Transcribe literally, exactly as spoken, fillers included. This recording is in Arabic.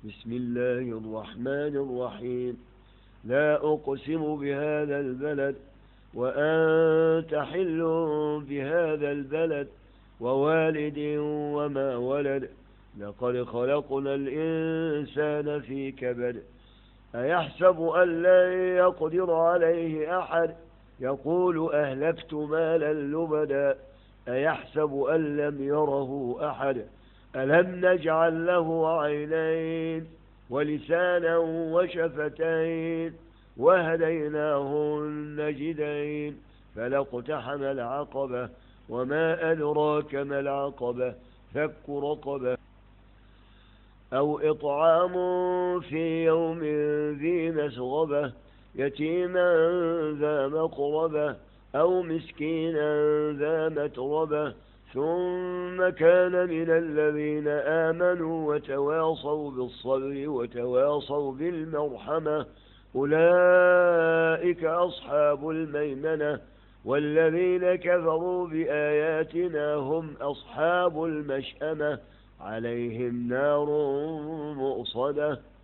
بسم الله الرحمن الرحيم. لا أقسم بهذا البلد وأنت حل بهذا البلد ووالد وما ولد. لقد خلقنا الإنسان في كبد. أيحسب أن لن يقدر عليه أحد؟ يقول أهلكت مالا لبدا. أيحسب أن لم يره أحد؟ ألم نجعل له عينين ولسانا وشفتين وهديناه النجدين. فلاقتحم العقبة وما أدراك ما العقبة. فك رقبة أو إطعام في يوم ذي مسغبة يتيما ذا مقربة أو مسكينا ذا متربة ثم كان من الذين آمنوا وتواصوا بالصبر وتواصوا بالمرحمة أولئك أصحاب الميمنة. والذين كفروا بآياتنا هم أصحاب المشأمة عليهم نار مؤصدة.